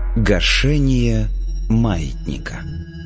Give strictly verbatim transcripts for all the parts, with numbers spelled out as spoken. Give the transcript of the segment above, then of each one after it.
Гашение маятника.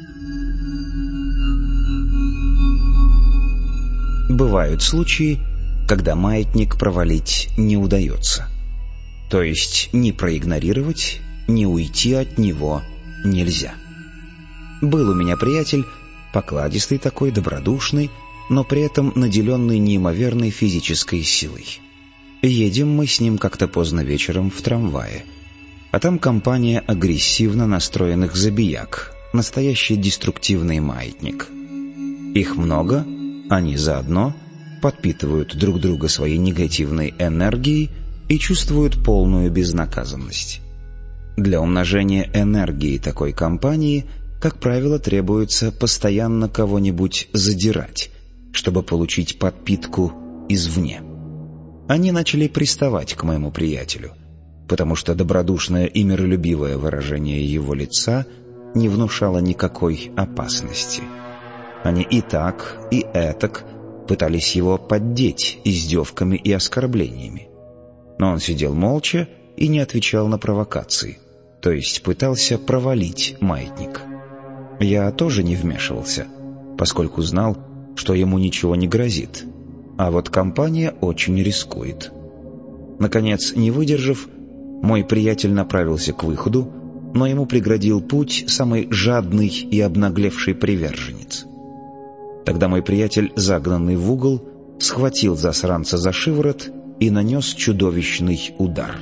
Бывают случаи, когда маятник провалить не удается. То есть ни проигнорировать, ни уйти от него нельзя. Был у меня приятель, покладистый такой, добродушный, но при этом наделенный неимоверной физической силой. Едем мы с ним как-то поздно вечером в трамвае. А там компания агрессивно настроенных забияк, настоящий деструктивный маятник. Их много, они заодно подпитывают друг друга своей негативной энергией и чувствуют полную безнаказанность. Для умножения энергии такой компании, как правило, требуется постоянно кого-нибудь задирать, чтобы получить подпитку извне. Они начали приставать к моему приятелю, потому что добродушное и миролюбивое выражение его лица не внушало никакой опасности. Они и так, и этак пытались его поддеть издевками и оскорблениями. Но он сидел молча и не отвечал на провокации, то есть пытался провалить маятник. Я тоже не вмешивался, поскольку знал, что ему ничего не грозит, а вот компания очень рискует. Наконец, не выдержав, мой приятель направился к выходу, но ему преградил путь самый жадный и обнаглевший приверженец. Тогда мой приятель, загнанный в угол, схватил засранца за шиворот и нанес чудовищный удар.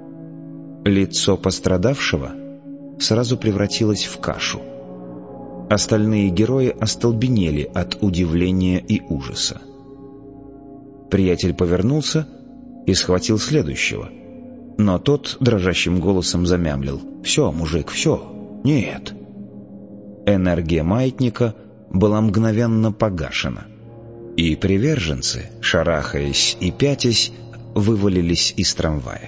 Лицо пострадавшего сразу превратилось в кашу. Остальные герои остолбенели от удивления и ужаса. Приятель повернулся и схватил следующего, но тот дрожащим голосом замямлил: «Все, мужик, все, нет». Энергия маятника была мгновенно погашена, и приверженцы, шарахаясь и пятясь, вывалились из трамвая.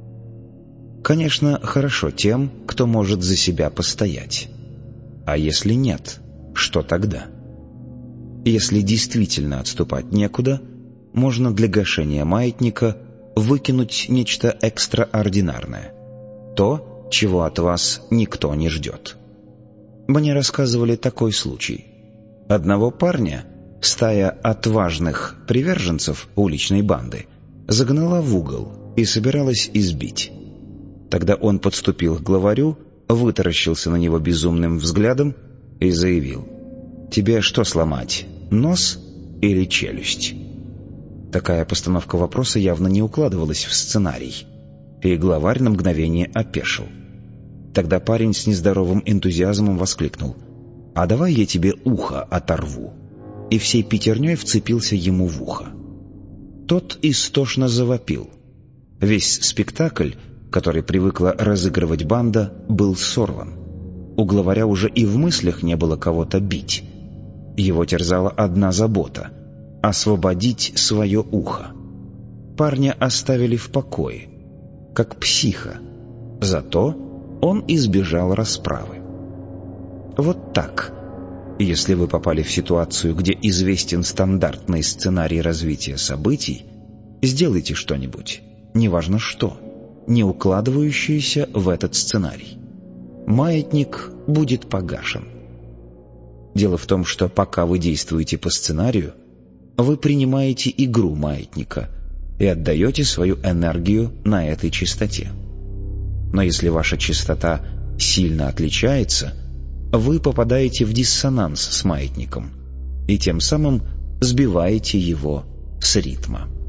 Конечно, хорошо тем, кто может за себя постоять. А если нет, что тогда? Если действительно отступать некуда, можно для гашения маятника выкинуть нечто экстраординарное, то, чего от вас никто не ждет. Мне рассказывали такой случай. Одного парня стая отважных приверженцев уличной банды загнала в угол и собиралась избить. Тогда он подступил к главарю, вытаращился на него безумным взглядом и заявил: «Тебе что сломать, нос или челюсть?» Такая постановка вопроса явно не укладывалась в сценарий, и главарь на мгновение опешил. Тогда парень с нездоровым энтузиазмом воскликнул: «А давай я тебе ухо оторву», и всей пятерней вцепился ему в ухо. Тот истошно завопил. Весь спектакль, который привыкла разыгрывать банда, был сорван. У главаря уже и в мыслях не было кого-то бить. Его терзала одна забота — освободить свое ухо. Парня оставили в покое, как психа. Зато он избежал расправы. Вот так. Если вы попали в ситуацию, где известен стандартный сценарий развития событий, сделайте что-нибудь, неважно что, не укладывающееся в этот сценарий. Маятник будет погашен. Дело в том, что пока вы действуете по сценарию, вы принимаете игру маятника и отдаете свою энергию на этой частоте. Но если ваша частота сильно отличается, вы попадаете в диссонанс с маятником и тем самым сбиваете его с ритма.